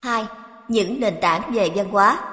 2. Những nền tảng về văn hóa.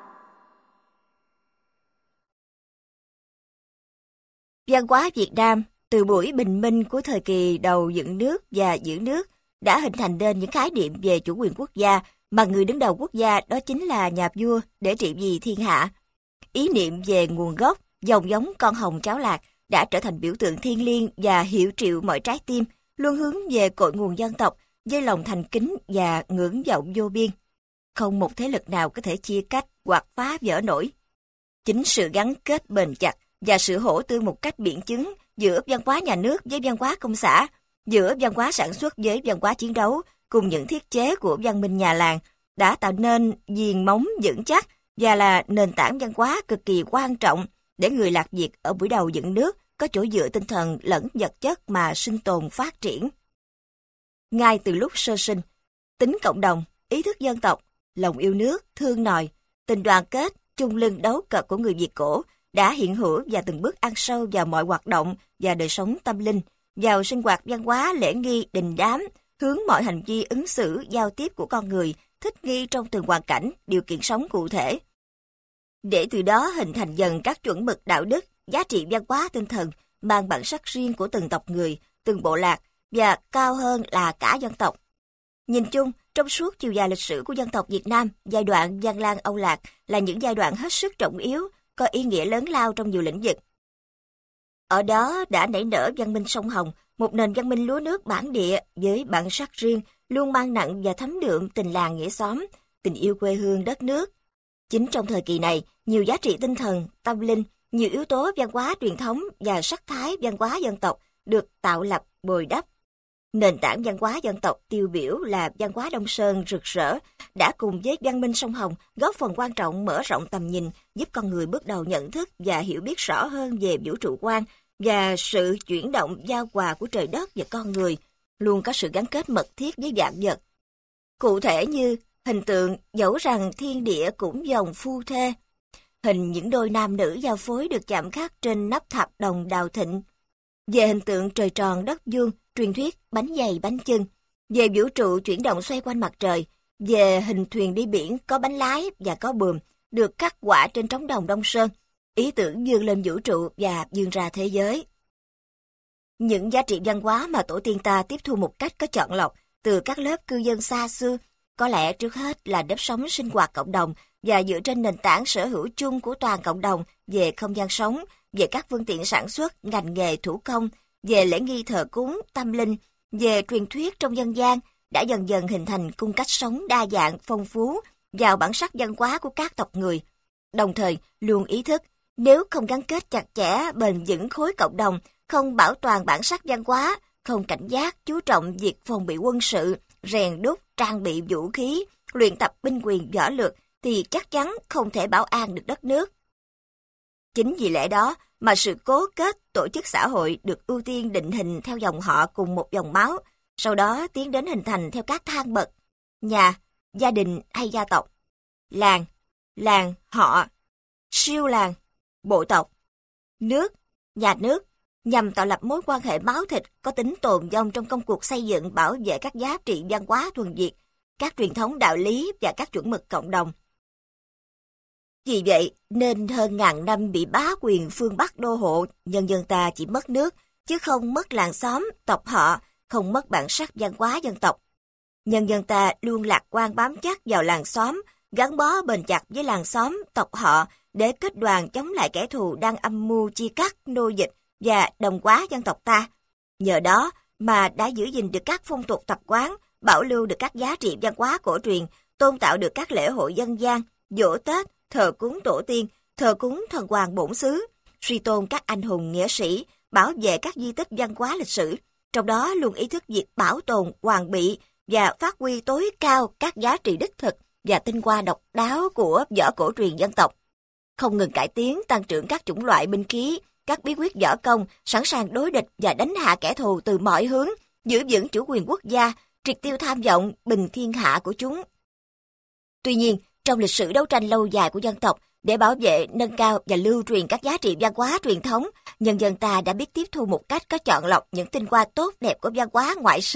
Văn hóa Việt Nam từ buổi bình minh của thời kỳ đầu dựng nước và giữ nước đã hình thành nên những khái niệm về chủ quyền quốc gia mà người đứng đầu quốc gia đó chính là nhà vua để trị vì thiên hạ. Ý niệm về nguồn gốc, dòng giống con hồng cháu lạc đã trở thành biểu tượng thiêng liêng và hiệu triệu mọi trái tim, luôn hướng về cội nguồn dân tộc với lòng thành kính và ngưỡng vọng vô biên. Không một thế lực nào có thể chia cách hoặc phá vỡ nổi. Chính sự gắn kết bền chặt và sự hỗ tương một cách biện chứng giữa văn hóa nhà nước với văn hóa công xã, giữa văn hóa sản xuất với văn hóa chiến đấu, cùng những thiết chế của văn minh nhà làng, đã tạo nên viền móng vững chắc và là nền tảng văn hóa cực kỳ quan trọng để người Lạc Việt ở buổi đầu dựng nước có chỗ dựa tinh thần lẫn vật chất mà sinh tồn phát triển. Ngay từ lúc sơ sinh, tính cộng đồng, ý thức dân tộc, lòng yêu nước, thương nòi, tình đoàn kết, chung lưng đấu cật của người Việt cổ đã hiện hữu và từng bước ăn sâu vào mọi hoạt động và đời sống tâm linh, vào sinh hoạt văn hóa lễ nghi đình đám, hướng mọi hành vi ứng xử giao tiếp của con người thích nghi trong từng hoàn cảnh, điều kiện sống cụ thể. Để từ đó hình thành dần các chuẩn mực đạo đức, giá trị văn hóa tinh thần mang bản sắc riêng của từng tộc người, từng bộ lạc và cao hơn là cả dân tộc. Nhìn chung, trong suốt chiều dài lịch sử của dân tộc Việt Nam, giai đoạn Văn Lang Âu Lạc là những giai đoạn hết sức trọng yếu, có ý nghĩa lớn lao trong nhiều lĩnh vực. Ở đó đã nảy nở văn minh sông Hồng, một nền văn minh lúa nước bản địa với bản sắc riêng, luôn mang nặng và thấm đượm tình làng nghĩa xóm, tình yêu quê hương đất nước. Chính trong thời kỳ này, nhiều giá trị tinh thần, tâm linh, nhiều yếu tố văn hóa truyền thống và sắc thái văn hóa dân tộc được tạo lập bồi đắp. Nền tảng văn hóa dân tộc tiêu biểu là văn hóa Đông Sơn rực rỡ, đã cùng với văn minh sông Hồng góp phần quan trọng mở rộng tầm nhìn, giúp con người bước đầu nhận thức và hiểu biết rõ hơn về vũ trụ quan và sự chuyển động giao hòa của trời đất và con người, luôn có sự gắn kết mật thiết với vạn vật. Cụ thể như hình tượng dẫu rằng thiên địa cũng dòng phu thê, hình những đôi nam nữ giao phối được chạm khắc trên nắp tháp đồng Đào Thịnh. Về hình tượng trời tròn đất vuông, truyền thuyết bánh dày bánh chưng, về vũ trụ chuyển động xoay quanh mặt trời, về hình thuyền đi biển có bánh lái và có buồm, được khắc họa trên trống đồng Đông Sơn, ý tưởng vươn lên vũ trụ và vươn ra thế giới. Những giá trị văn hóa mà tổ tiên ta tiếp thu một cách có chọn lọc từ các lớp cư dân xa xưa, có lẽ trước hết là nếp sống sinh hoạt cộng đồng và dựa trên nền tảng sở hữu chung của toàn cộng đồng về không gian sống, về các phương tiện sản xuất, ngành nghề thủ công, về lễ nghi thờ cúng, tâm linh, về truyền thuyết trong dân gian, đã dần dần hình thành cung cách sống đa dạng, phong phú vào bản sắc văn hóa của các tộc người. Đồng thời, luôn ý thức, nếu không gắn kết chặt chẽ bền vững khối cộng đồng, không bảo toàn bản sắc văn hóa, không cảnh giác, chú trọng việc phòng bị quân sự, rèn đúc, trang bị vũ khí, luyện tập binh quyền võ lược, thì chắc chắn không thể bảo an được đất nước. Chính vì lẽ đó mà sự cố kết tổ chức xã hội được ưu tiên định hình theo dòng họ cùng một dòng máu, sau đó tiến đến hình thành theo các thang bậc, nhà, gia đình hay gia tộc, làng, họ, siêu làng, bộ tộc, nước, nhà nước, nhằm tạo lập mối quan hệ máu thịt có tính tồn vong trong công cuộc xây dựng bảo vệ các giá trị văn hóa thuần Việt, các truyền thống đạo lý và các chuẩn mực cộng đồng. Vì vậy, nên hơn ngàn năm bị bá quyền phương Bắc đô hộ, nhân dân ta chỉ mất nước, chứ không mất làng xóm, tộc họ, không mất bản sắc văn hóa dân tộc. Nhân dân ta luôn lạc quan bám chắc vào làng xóm, gắn bó bền chặt với làng xóm, tộc họ để kết đoàn chống lại kẻ thù đang âm mưu chia cắt, nô dịch và đồng hóa dân tộc ta. Nhờ đó mà đã giữ gìn được các phong tục tập quán, bảo lưu được các giá trị văn hóa cổ truyền, tôn tạo được các lễ hội dân gian, giỗ Tết, thờ cúng tổ tiên, thờ cúng thần hoàng bổn xứ, suy tôn các anh hùng nghĩa sĩ, bảo vệ các di tích văn hóa lịch sử, trong đó luôn ý thức việc bảo tồn, hoàn bị và phát huy tối cao các giá trị đích thực và tinh hoa độc đáo của võ cổ truyền dân tộc. Không ngừng cải tiến, tăng trưởng các chủng loại binh khí, các bí quyết võ công, sẵn sàng đối địch và đánh hạ kẻ thù từ mọi hướng, giữ vững chủ quyền quốc gia, triệt tiêu tham vọng, bình thiên hạ của chúng. Tuy nhiên, trong lịch sử đấu tranh lâu dài của dân tộc, để bảo vệ, nâng cao và lưu truyền các giá trị văn hóa truyền thống, nhân dân ta đã biết tiếp thu một cách có chọn lọc những tinh hoa tốt đẹp của văn hóa ngoại sinh,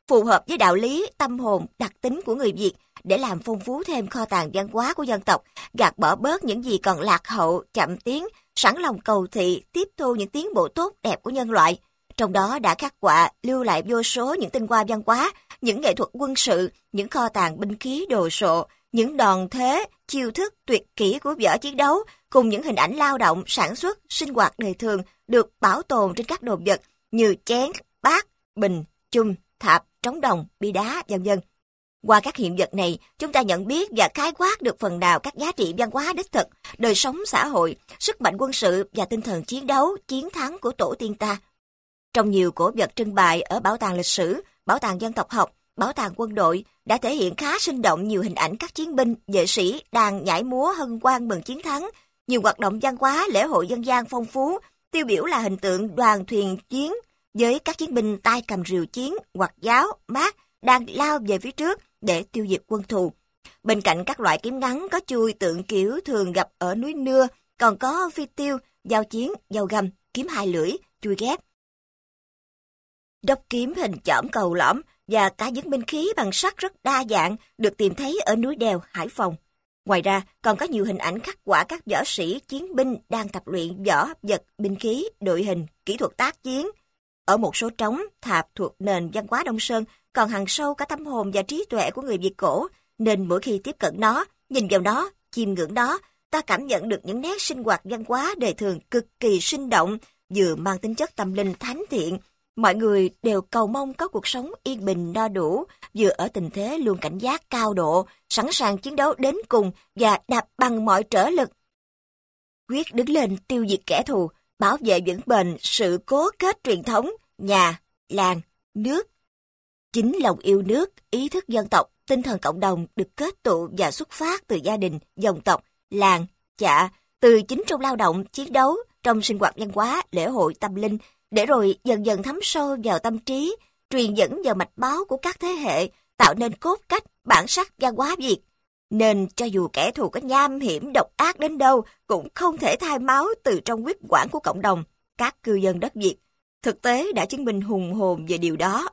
phù hợp với đạo lý, tâm hồn, đặc tính của người Việt để làm phong phú thêm kho tàng văn hóa của dân tộc, gạt bỏ bớt những gì còn lạc hậu, chậm tiến, sẵn lòng cầu thị, tiếp thu những tiến bộ tốt đẹp của nhân loại. Trong đó đã khắc họa, lưu lại vô số những tinh hoa văn hóa, những nghệ thuật quân sự, những kho tàng binh khí đồ sộ, những đòn thế, chiêu thức tuyệt kỹ của võ chiến đấu, cùng những hình ảnh lao động, sản xuất, sinh hoạt đời thường được bảo tồn trên các đồ vật như chén, bát, bình, chung, thạp, trống đồng, bi đá, v.v. Qua các hiện vật này, chúng ta nhận biết và khái quát được phần nào các giá trị văn hóa đích thực, đời sống xã hội, sức mạnh quân sự và tinh thần chiến đấu, chiến thắng của tổ tiên ta. Trong nhiều cổ vật trưng bày ở Bảo tàng Lịch sử, Bảo tàng Dân tộc học, Bảo tàng Quân đội đã thể hiện khá sinh động nhiều hình ảnh các chiến binh, vệ sĩ đang nhảy múa hân hoan mừng chiến thắng, nhiều hoạt động văn hóa, lễ hội dân gian phong phú, tiêu biểu là hình tượng đoàn thuyền chiến với các chiến binh tay cầm rìu chiến, hoặc giáo, mác đang lao về phía trước để tiêu diệt quân thù. Bên cạnh các loại kiếm ngắn có chuôi tượng kiểu thường gặp ở núi Nưa, còn có phi tiêu, dao chiến, dao găm, kiếm hai lưỡi, chuôi ghép, đốc kiếm hình chỏm cầu lõm và cả những binh khí bằng sắt rất đa dạng được tìm thấy ở núi đèo Hải Phòng. Ngoài ra, còn có nhiều hình ảnh khắc họa các võ sĩ, chiến binh đang tập luyện võ vật, binh khí, đội hình, kỹ thuật tác chiến. Ở một số trống, thạp thuộc nền văn hóa Đông Sơn còn hằn sâu cả tâm hồn và trí tuệ của người Việt cổ, nên mỗi khi tiếp cận nó, nhìn vào nó, chiêm ngưỡng nó, ta cảm nhận được những nét sinh hoạt văn hóa đời thường cực kỳ sinh động, vừa mang tính chất tâm linh thánh thiện. Mọi người đều cầu mong có cuộc sống yên bình no đủ, vừa ở tình thế luôn cảnh giác cao độ, sẵn sàng chiến đấu đến cùng và đạp bằng mọi trở lực. Quyết đứng lên tiêu diệt kẻ thù, bảo vệ vững bền sự cố kết truyền thống, nhà, làng, nước. Chính lòng yêu nước, ý thức dân tộc, tinh thần cộng đồng được kết tụ và xuất phát từ gia đình, dòng tộc, làng, chạ, từ chính trong lao động, chiến đấu, trong sinh hoạt văn hóa, lễ hội tâm linh, để rồi dần dần thấm sâu vào tâm trí, truyền dẫn vào mạch máu của các thế hệ, tạo nên cốt cách, bản sắc văn hóa Việt. Nên cho dù kẻ thù có nham hiểm độc ác đến đâu, cũng không thể thay máu từ trong huyết quản của cộng đồng, các cư dân đất Việt. Thực tế đã chứng minh hùng hồn về điều đó.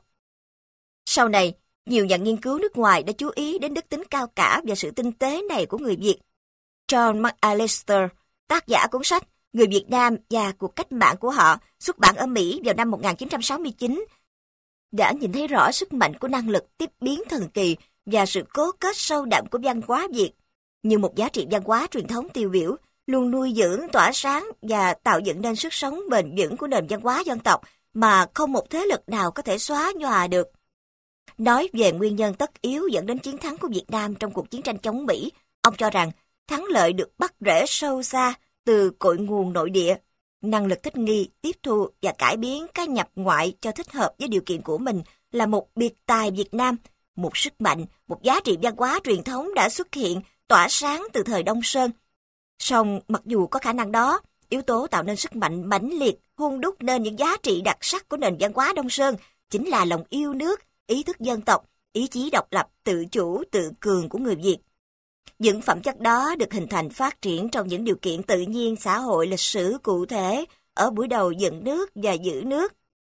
Sau này, nhiều nhà nghiên cứu nước ngoài đã chú ý đến đức tính cao cả và sự tinh tế này của người Việt. John McAllister, tác giả cuốn sách Người Việt Nam và cuộc cách mạng của họ, xuất bản ở Mỹ vào năm 1969, đã nhìn thấy rõ sức mạnh của năng lực tiếp biến thần kỳ và sự cố kết sâu đậm của văn hóa Việt, như một giá trị văn hóa truyền thống tiêu biểu, luôn nuôi dưỡng, tỏa sáng và tạo dựng nên sức sống bền vững của nền văn hóa dân tộc mà không một thế lực nào có thể xóa nhòa được. Nói về nguyên nhân tất yếu dẫn đến chiến thắng của Việt Nam trong cuộc chiến tranh chống Mỹ, ông cho rằng thắng lợi được bắt rễ sâu xa từ cội nguồn nội địa, năng lực thích nghi, tiếp thu và cải biến cái nhập ngoại cho thích hợp với điều kiện của mình là một biệt tài Việt Nam, một sức mạnh, một giá trị văn hóa truyền thống đã xuất hiện, tỏa sáng từ thời Đông Sơn. Song mặc dù có khả năng đó, yếu tố tạo nên sức mạnh mãnh liệt, hun đúc nên những giá trị đặc sắc của nền văn hóa Đông Sơn chính là lòng yêu nước, ý thức dân tộc, ý chí độc lập, tự chủ, tự cường của người Việt. Những phẩm chất đó được hình thành phát triển trong những điều kiện tự nhiên xã hội lịch sử cụ thể ở buổi đầu dựng nước và giữ nước.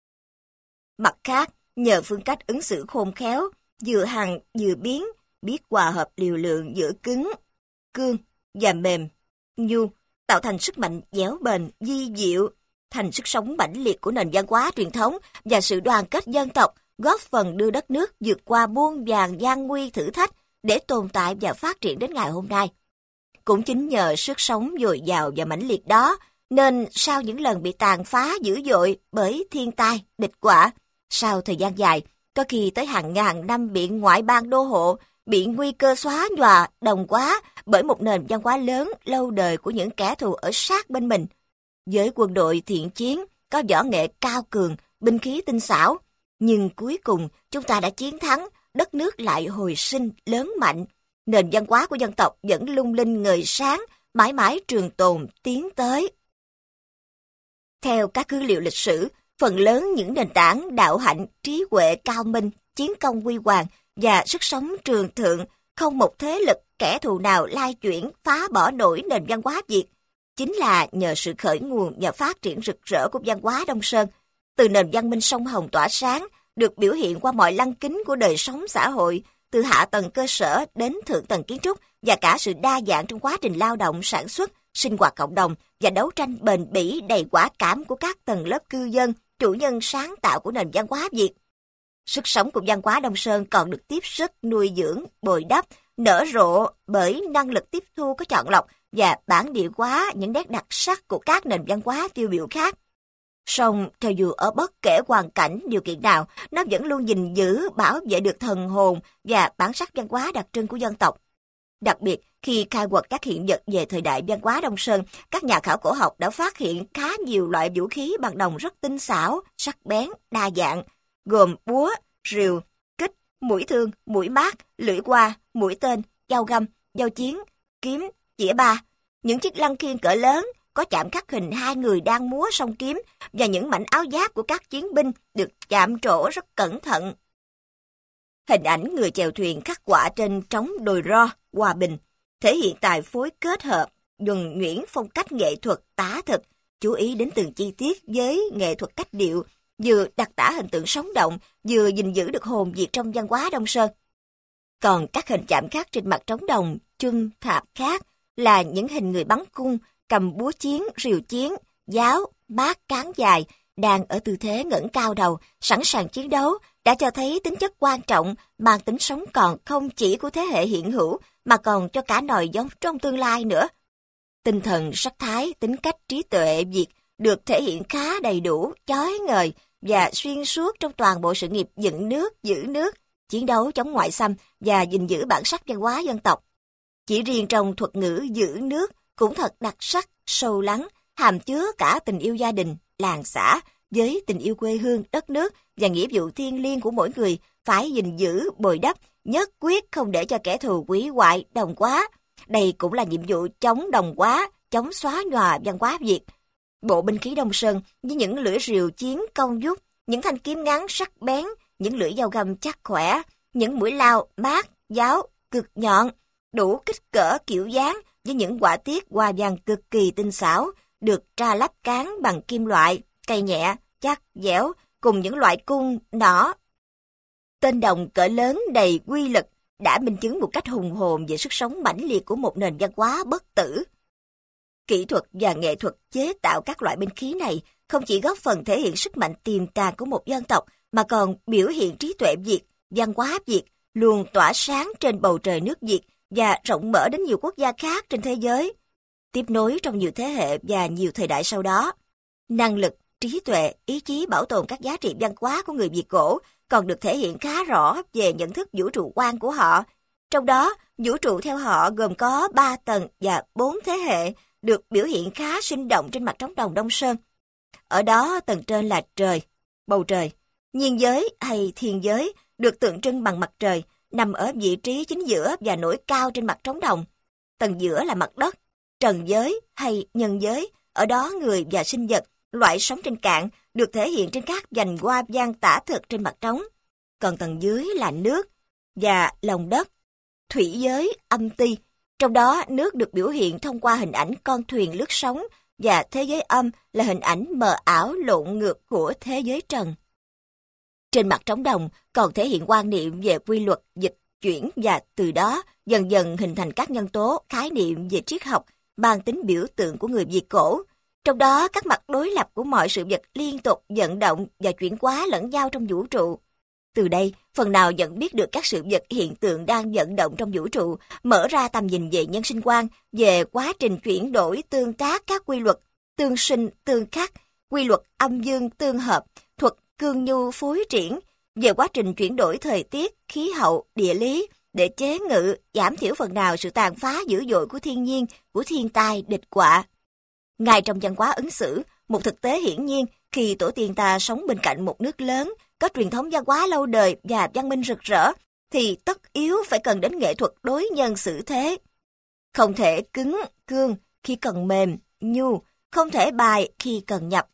Mặt khác, nhờ phương cách ứng xử khôn khéo, vừa hằng vừa biến, biết hòa hợp liều lượng giữa cứng, cương và mềm, nhu, tạo thành sức mạnh dẻo bền, di diệu, thành sức sống mãnh liệt của nền văn hóa truyền thống và sự đoàn kết dân tộc, góp phần đưa đất nước vượt qua muôn vàn gian nguy thử thách để tồn tại và phát triển đến ngày hôm nay. Cũng chính nhờ sức sống dồi dào và mãnh liệt đó, nên sau những lần bị tàn phá dữ dội bởi thiên tai, địch họa, sau thời gian dài, có khi tới hàng ngàn năm bị ngoại bang đô hộ, bị nguy cơ xóa nhòa, đồng hóa bởi một nền văn hóa lớn lâu đời của những kẻ thù ở sát bên mình. Với quân đội thiện chiến, có võ nghệ cao cường, binh khí tinh xảo, nhưng cuối cùng chúng ta đã chiến thắng, đất nước lại hồi sinh lớn mạnh. Nền văn hóa của dân tộc vẫn lung linh ngời sáng, mãi mãi trường tồn tiến tới. Theo các cứ liệu lịch sử, phần lớn những nền tảng đạo hạnh, trí huệ cao minh, chiến công huy hoàng và sức sống trường thượng, không một thế lực kẻ thù nào lai chuyển phá bỏ nổi nền văn hóa Việt, chính là nhờ sự khởi nguồn và phát triển rực rỡ của văn hóa Đông Sơn. Từ nền văn minh sông Hồng tỏa sáng, được biểu hiện qua mọi lăng kính của đời sống xã hội, từ hạ tầng cơ sở đến thượng tầng kiến trúc, và cả sự đa dạng trong quá trình lao động, sản xuất, sinh hoạt cộng đồng và đấu tranh bền bỉ đầy quả cảm của các tầng lớp cư dân, chủ nhân sáng tạo của nền văn hóa Việt. Sức sống của văn hóa Đông Sơn còn được tiếp sức, nuôi dưỡng, bồi đắp, nở rộ bởi năng lực tiếp thu có chọn lọc và bản địa hóa những nét đặc sắc của các nền văn hóa tiêu biểu khác. Song, cho dù ở bất kể hoàn cảnh, điều kiện nào, nó vẫn luôn gìn giữ, bảo vệ được thần hồn và bản sắc văn hóa đặc trưng của dân tộc. Đặc biệt, khi khai quật các hiện vật về thời đại văn hóa Đông Sơn, các nhà khảo cổ học đã phát hiện khá nhiều loại vũ khí bằng đồng rất tinh xảo, sắc bén, đa dạng, gồm búa, rìu, kích, mũi thương, mũi mát, lưỡi qua, mũi tên, dao găm, dao chiến, kiếm, chĩa ba, những chiếc lăng khiên cỡ lớn, có chạm khắc hình hai người đang múa song kiếm và những mảnh áo giáp của các chiến binh được chạm trổ rất cẩn thận. Hình ảnh người chèo thuyền khắc họa trên trống đồi ro, Hòa Bình, thể hiện tài phối kết hợp, nhuần nhuyễn phong cách nghệ thuật tả thực, chú ý đến từng chi tiết với nghệ thuật cách điệu, vừa đặc tả hình tượng sống động, vừa gìn giữ được hồn Việt trong văn hóa Đông Sơn. Còn các hình chạm khắc trên mặt trống đồng, chum, thạp khác là những hình người bắn cung, cầm búa chiến, rìu chiến, giáo, mát cán dài, đang ở tư thế ngẩng cao đầu, sẵn sàng chiến đấu, đã cho thấy tính chất quan trọng, mang tính sống còn không chỉ của thế hệ hiện hữu, mà còn cho cả nòi giống trong tương lai nữa. Tinh thần, sắc thái, tính cách, trí tuệ Việt được thể hiện khá đầy đủ, chói ngời và xuyên suốt trong toàn bộ sự nghiệp dựng nước, giữ nước, chiến đấu chống ngoại xâm và gìn giữ bản sắc văn hóa dân tộc. Chỉ riêng trong thuật ngữ giữ nước cũng thật đặc sắc, sâu lắng, hàm chứa cả tình yêu gia đình, làng xã, với tình yêu quê hương, đất nước và nghĩa vụ thiêng liêng của mỗi người phải gìn giữ, bồi đắp, nhất quyết không để cho kẻ thù hủy hoại, đồng hóa. Đây cũng là nhiệm vụ chống đồng hóa, chống xóa nhòa văn hóa Việt. Bộ binh khí Đông Sơn với những lưỡi rìu chiến công vút, những thanh kiếm ngắn sắc bén, những lưỡi dao găm chắc khỏe, những mũi lao mát, giáo, cực nhọn, đủ kích cỡ kiểu dáng với những họa tiết hoa văn cực kỳ tinh xảo, được tra lắp cán bằng kim loại, cây nhẹ, chắc, dẻo, cùng những loại cung, nỏ. Tên đồng cỡ lớn đầy quy lực đã minh chứng một cách hùng hồn về sức sống mãnh liệt của một nền văn hóa bất tử. Kỹ thuật và nghệ thuật chế tạo các loại binh khí này không chỉ góp phần thể hiện sức mạnh tiềm tàng của một dân tộc, mà còn biểu hiện trí tuệ Việt, văn hóa Việt luôn tỏa sáng trên bầu trời nước Việt và rộng mở đến nhiều quốc gia khác trên thế giới, tiếp nối trong nhiều thế hệ và nhiều thời đại sau đó. Năng lực, trí tuệ, ý chí bảo tồn các giá trị văn hóa của người Việt cổ còn được thể hiện khá rõ về nhận thức vũ trụ quan của họ. Trong đó, vũ trụ theo họ gồm có 3 tầng và 4 thế hệ, được biểu hiện khá sinh động trên mặt trống đồng Đông Sơn. Ở đó, tầng trên là trời, bầu trời, nhiên giới hay thiên giới được tượng trưng bằng mặt trời, nằm ở vị trí chính giữa và nổi cao trên mặt trống đồng. Tầng giữa là mặt đất, trần giới hay nhân giới, ở đó người và sinh vật, loại sống trên cạn, được thể hiện trên các vành hoa văn tả thực trên mặt trống. Còn tầng dưới là nước và lòng đất, thủy giới, âm ti. Trong đó, nước được biểu hiện thông qua hình ảnh con thuyền lướt sóng, và thế giới âm là hình ảnh mờ ảo lộn ngược của thế giới trần. Trên mặt trống đồng còn thể hiện quan niệm về quy luật dịch chuyển, và từ đó dần dần hình thành các nhân tố, khái niệm về triết học mang tính biểu tượng của người Việt cổ. Trong đó, các mặt đối lập của mọi sự vật liên tục vận động và chuyển hóa lẫn nhau trong vũ trụ. Từ đây, phần nào nhận biết được các sự vật hiện tượng đang vận động trong vũ trụ, mở ra tầm nhìn về nhân sinh quan, về quá trình chuyển đổi tương tác các quy luật tương sinh tương khắc, quy luật âm dương tương hợp, thuật cương nhu phối triển, về quá trình chuyển đổi thời tiết, khí hậu, địa lý, để chế ngự, giảm thiểu phần nào sự tàn phá dữ dội của thiên nhiên, của thiên tai, địch họa. Ngay trong văn hóa ứng xử, một thực tế hiển nhiên khi tổ tiên ta sống bên cạnh một nước lớn, có truyền thống văn hóa lâu đời và văn minh rực rỡ, thì tất yếu phải cần đến nghệ thuật đối nhân xử thế. Không thể cứng, cương khi cần mềm, nhu, không thể bài khi cần nhập.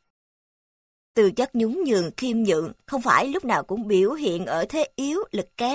Từ chất nhún nhường, khiêm nhượng không phải lúc nào cũng biểu hiện ở thế yếu, lực kém.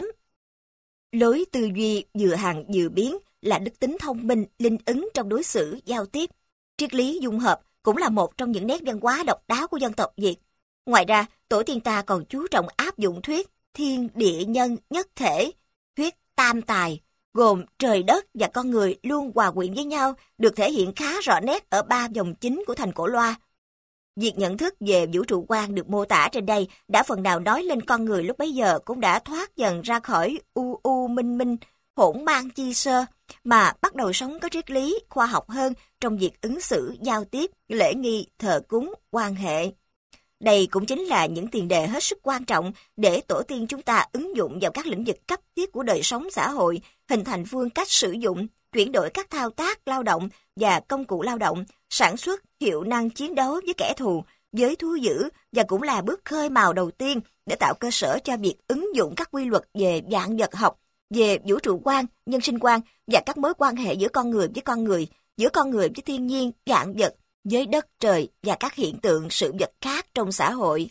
Lối tư duy vừa hằng vừa biến là đức tính thông minh, linh ứng trong đối xử, giao tiếp. Triết lý dung hợp cũng là một trong những nét văn hóa độc đáo của dân tộc Việt. Ngoài ra, tổ tiên ta còn chú trọng áp dụng thuyết thiên địa nhân nhất thể, thuyết tam tài, gồm trời đất và con người luôn hòa quyện với nhau, được thể hiện khá rõ nét ở 3 dòng chính của thành Cổ Loa. Việc nhận thức về vũ trụ quan được mô tả trên đây đã phần nào nói lên con người lúc bấy giờ cũng đã thoát dần ra khỏi minh minh, hỗn mang chi sơ, mà bắt đầu sống có triết lý, khoa học hơn trong việc ứng xử, giao tiếp, lễ nghi, thờ cúng, quan hệ. Đây cũng chính là những tiền đề hết sức quan trọng để tổ tiên chúng ta ứng dụng vào các lĩnh vực cấp thiết của đời sống xã hội, hình thành phương cách sử dụng, chuyển đổi các thao tác lao động và công cụ lao động, sản xuất hiệu năng chiến đấu với kẻ thù, với thú dữ, và cũng là bước khơi mào đầu tiên để tạo cơ sở cho việc ứng dụng các quy luật về vạn vật học, về vũ trụ quan, nhân sinh quan và các mối quan hệ giữa con người với con người, giữa con người với thiên nhiên, vạn vật, với đất trời và các hiện tượng sự vật khác trong xã hội.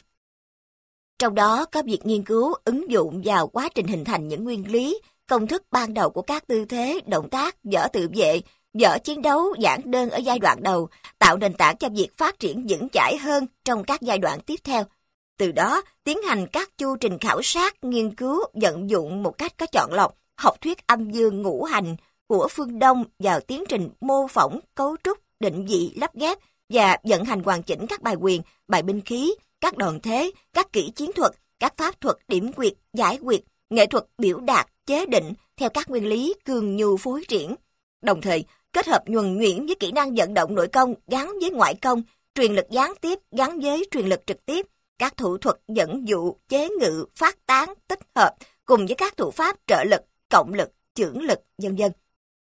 Trong đó có việc nghiên cứu ứng dụng vào quá trình hình thành những nguyên lý, công thức ban đầu của các tư thế, động tác, võ tự vệ, võ chiến đấu giản đơn ở giai đoạn đầu, tạo nền tảng cho việc phát triển vững chãi hơn trong các giai đoạn tiếp theo. Từ đó, tiến hành các chu trình khảo sát, nghiên cứu, vận dụng một cách có chọn lọc, học thuyết âm dương ngũ hành của phương Đông vào tiến trình mô phỏng, cấu trúc, định vị, lắp ghép và vận hành hoàn chỉnh các bài quyền, bài binh khí, các đòn thế, các kỹ chiến thuật, các pháp thuật điểm quyệt, giải quyệt, nghệ thuật biểu đạt, chế định theo các nguyên lý cường nhu phối triển. Đồng thời, kết hợp nhuần nhuyễn với kỹ năng vận động nội công gắn với ngoại công, truyền lực gián tiếp gắn với truyền lực trực tiếp, các thủ thuật dẫn dụ, chế ngự, phát tán, tích hợp cùng với các thủ pháp trợ lực, cộng lực, chưởng lực, vân vân.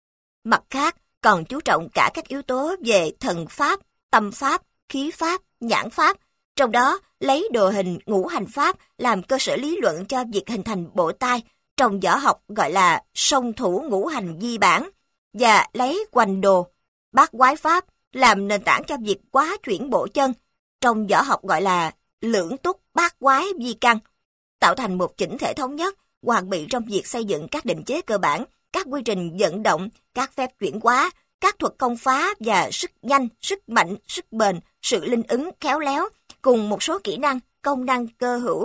Mặt khác, còn chú trọng cả các yếu tố về thần pháp, tâm pháp, khí pháp, nhãn pháp, trong đó lấy đồ hình ngũ hành pháp làm cơ sở lý luận cho việc hình thành bộ tai, trong võ học gọi là song thủ ngũ hành di bản, và lấy hoành đồ, bát quái pháp làm nền tảng cho việc quá chuyển bộ chân, trong võ học gọi là lưỡng túc bát quái di căn, tạo thành một chỉnh thể thống nhất, hoàn bị trong việc xây dựng các định chế cơ bản, các quy trình vận động, các phép chuyển hóa, các thuật công phá và sức nhanh, sức mạnh, sức bền, sự linh ứng, khéo léo, cùng một số kỹ năng, công năng cơ hữu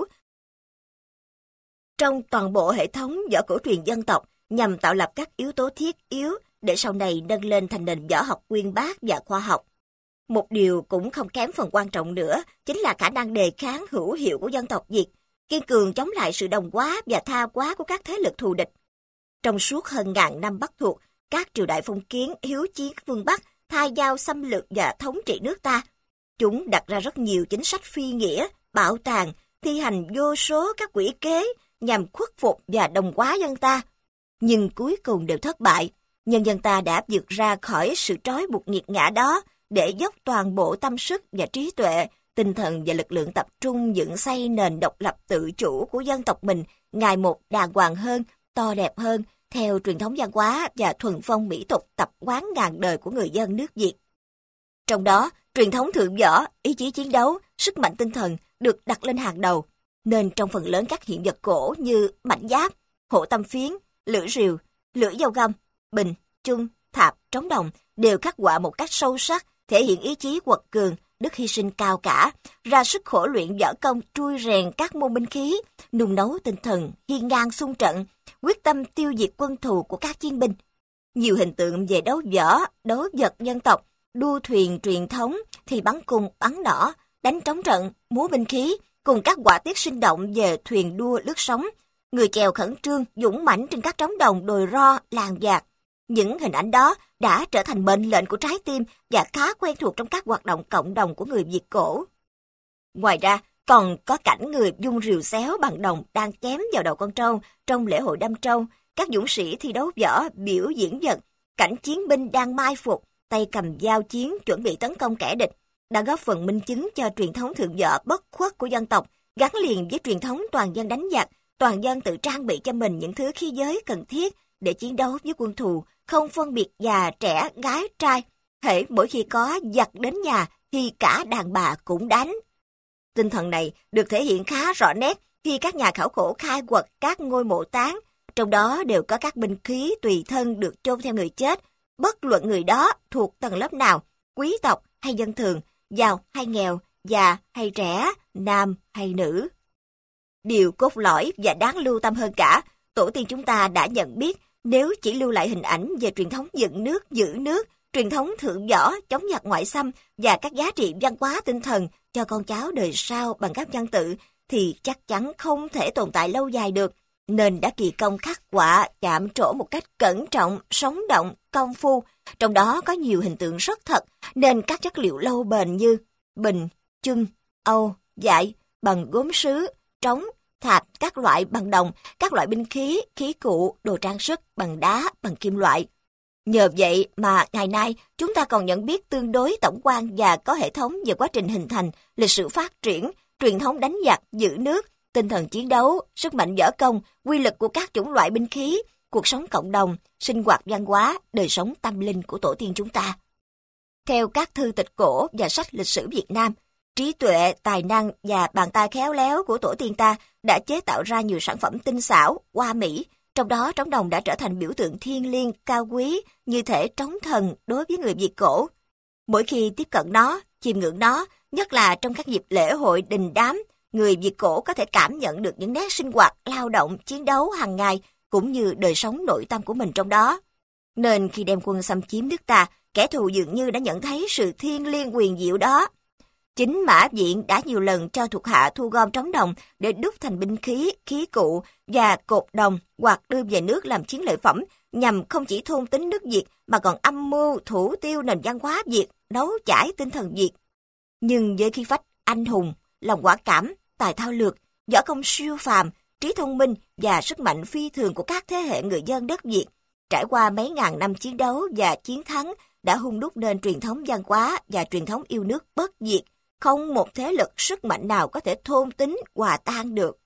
trong toàn bộ hệ thống võ cổ truyền dân tộc nhằm tạo lập các yếu tố thiết yếu để sau này nâng lên thành nền võ học uyên bác và khoa học. Một điều cũng không kém phần quan trọng nữa chính là khả năng đề kháng hữu hiệu của dân tộc Việt, kiên cường chống lại sự đồng hóa và tha hóa của các thế lực thù địch. Trong suốt hơn ngàn năm Bắc thuộc, các triều đại phong kiến hiếu chiến phương Bắc thay nhau xâm lược và thống trị nước ta. Chúng đặt ra rất nhiều chính sách phi nghĩa, bạo tàn, thi hành vô số các quỷ kế nhằm khuất phục và đồng hóa dân ta. Nhưng cuối cùng đều thất bại. Nhân dân ta đã vượt ra khỏi sự trói buộc nghiệt ngã đó để dốc toàn bộ tâm sức và trí tuệ, tinh thần và lực lượng tập trung dựng xây nền độc lập tự chủ của dân tộc mình ngày một đàng hoàng hơn, to đẹp hơn, theo truyền thống văn hóa và thuần phong mỹ tục tập quán ngàn đời của người dân nước Việt. Trong đó, truyền thống thượng võ, ý chí chiến đấu, sức mạnh tinh thần được đặt lên hàng đầu, nên trong phần lớn các hiện vật cổ như mảnh giáp, hộ tâm phiến, lưỡi rìu, lưỡi dao găm, bình, chung, thạp, trống đồng đều khắc họa một cách sâu sắc, thể hiện ý chí quật cường, đức hy sinh cao cả, ra sức khổ luyện võ công trui rèn các môn binh khí, nung nấu tinh thần, hiên ngang xung trận, quyết tâm tiêu diệt quân thù của các chiến binh. Nhiều hình tượng về đấu võ, đấu vật dân tộc, đua thuyền truyền thống, thì bắn cung, bắn nỏ, đánh trống trận, múa binh khí, cùng các họa tiết sinh động về thuyền đua lướt sóng, người chèo khẩn trương, dũng mãnh trên các trống đồng đồi ro, làng vạc. Những hình ảnh đó đã trở thành mệnh lệnh của trái tim và khá quen thuộc trong các hoạt động cộng đồng của người Việt cổ. Ngoài ra, còn có cảnh người vung rìu xéo bằng đồng đang chém vào đầu con trâu trong lễ hội đâm trâu, các dũng sĩ thi đấu võ biểu diễn vật, cảnh chiến binh đang mai phục, tay cầm dao chiến chuẩn bị tấn công kẻ địch, đã góp phần minh chứng cho truyền thống thượng võ bất khuất của dân tộc, gắn liền với truyền thống toàn dân đánh giặc, toàn dân tự trang bị cho mình những thứ khí giới cần thiết để chiến đấu với quân thù, không phân biệt già, trẻ, gái, trai. Hễ mỗi khi có giặc đến nhà thì cả đàn bà cũng đánh. Tinh thần này được thể hiện khá rõ nét khi các nhà khảo cổ khai quật các ngôi mộ táng, trong đó đều có các binh khí tùy thân được chôn theo người chết, bất luận người đó thuộc tầng lớp nào, quý tộc hay dân thường, giàu hay nghèo, già hay trẻ, nam hay nữ. Điều cốt lõi và đáng lưu tâm hơn cả, tổ tiên chúng ta đã nhận biết nếu chỉ lưu lại hình ảnh về truyền thống dựng nước, giữ nước, truyền thống thượng võ, chống giặc ngoại xâm và các giá trị văn hóa tinh thần cho con cháu đời sau bằng các văn tự, thì chắc chắn không thể tồn tại lâu dài được, nên đã kỳ công khắc họa chạm trổ một cách cẩn trọng, sống động, công phu. Trong đó có nhiều hình tượng rất thật, nên các chất liệu lâu bền như bình, chum, âu, dại, bằng gốm sứ, trống, thạch, các loại bằng đồng, các loại binh khí, khí cụ, đồ trang sức bằng đá, bằng kim loại. Nhờ vậy mà ngày nay chúng ta còn nhận biết tương đối tổng quan và có hệ thống về quá trình hình thành, lịch sử phát triển, truyền thống đánh giặc, giữ nước, tinh thần chiến đấu, sức mạnh võ công, quy lực của các chủng loại binh khí, cuộc sống cộng đồng, sinh hoạt văn hóa, đời sống tâm linh của tổ tiên chúng ta. Theo các thư tịch cổ và sách lịch sử Việt Nam, trí tuệ, tài năng và bàn tay khéo léo của tổ tiên ta đã chế tạo ra nhiều sản phẩm tinh xảo, hoa mỹ, trong đó trống đồng đã trở thành biểu tượng thiêng liêng, cao quý, như thể trống thần đối với người Việt cổ. Mỗi khi tiếp cận nó, chiêm ngưỡng nó, nhất là trong các dịp lễ hội đình đám, người Việt cổ có thể cảm nhận được những nét sinh hoạt, lao động, chiến đấu hàng ngày, cũng như đời sống nội tâm của mình trong đó. Nên khi đem quân xâm chiếm nước ta, kẻ thù dường như đã nhận thấy sự thiêng liêng quyền diệu đó. Chính Mã Viện đã nhiều lần cho thuộc hạ thu gom trống đồng để đúc thành binh khí, khí cụ và cột đồng hoặc đưa về nước làm chiến lợi phẩm, nhằm không chỉ thôn tính nước Việt mà còn âm mưu thủ tiêu nền văn hóa Việt, nấu chải tinh thần Việt. Nhưng với khí phách anh hùng, lòng quả cảm, tài thao lược, võ công siêu phàm, trí thông minh và sức mạnh phi thường của các thế hệ người dân đất Việt, trải qua mấy ngàn năm chiến đấu và chiến thắng đã hun đúc nên truyền thống văn hóa và truyền thống yêu nước bất diệt, không một thế lực sức mạnh nào có thể thôn tính hòa tan được.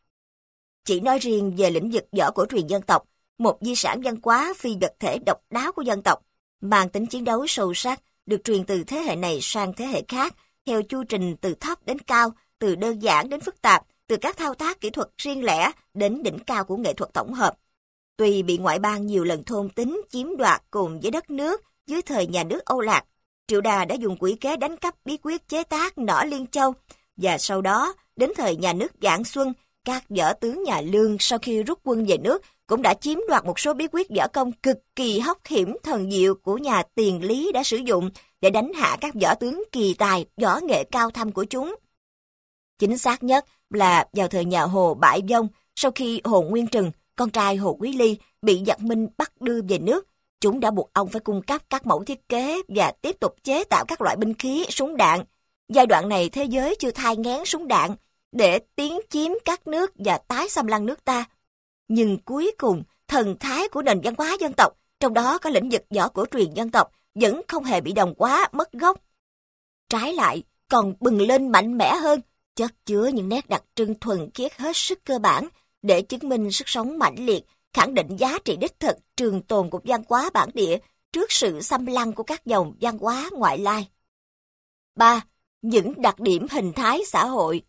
Chỉ nói riêng về lĩnh vực võ cổ truyền dân tộc, một di sản văn hóa phi vật thể độc đáo của dân tộc, mang tính chiến đấu sâu sắc, được truyền từ thế hệ này sang thế hệ khác, theo chu trình từ thấp đến cao, từ đơn giản đến phức tạp, từ các thao tác kỹ thuật riêng lẻ đến đỉnh cao của nghệ thuật tổng hợp. Tuy bị ngoại bang nhiều lần thôn tính, chiếm đoạt cùng với đất nước dưới thời nhà nước Âu Lạc, Triệu Đà đã dùng quỷ kế đánh cắp bí quyết chế tác nỏ Liên Châu, và sau đó, đến thời nhà nước Vạn Xuân, các võ tướng nhà Lương sau khi rút quân về nước cũng đã chiếm đoạt một số bí quyết võ công cực kỳ hóc hiểm thần diệu của nhà Tiền Lý đã sử dụng để đánh hạ các võ tướng kỳ tài, võ nghệ cao thâm của chúng. Chính xác nhất là vào thời nhà Hồ Bại Vong, sau khi Hồ Nguyên Trừng, con trai Hồ Quý Ly, bị giặc Minh bắt đưa về nước, chúng đã buộc ông phải cung cấp các mẫu thiết kế và tiếp tục chế tạo các loại binh khí, súng đạn. Giai đoạn này thế giới chưa thai nghén súng đạn để tiến chiếm các nước và tái xâm lăng nước ta. Nhưng cuối cùng, thần thái của nền văn hóa dân tộc, trong đó có lĩnh vực võ cổ truyền dân tộc, vẫn không hề bị đồng hóa, mất gốc. Trái lại, còn bừng lên mạnh mẽ hơn, chất chứa những nét đặc trưng thuần khiết hết sức cơ bản để chứng minh sức sống mãnh liệt, khẳng định giá trị đích thực trường tồn của văn hóa bản địa trước sự xâm lăng của các dòng văn hóa ngoại lai. 3. Những đặc điểm hình thái xã hội.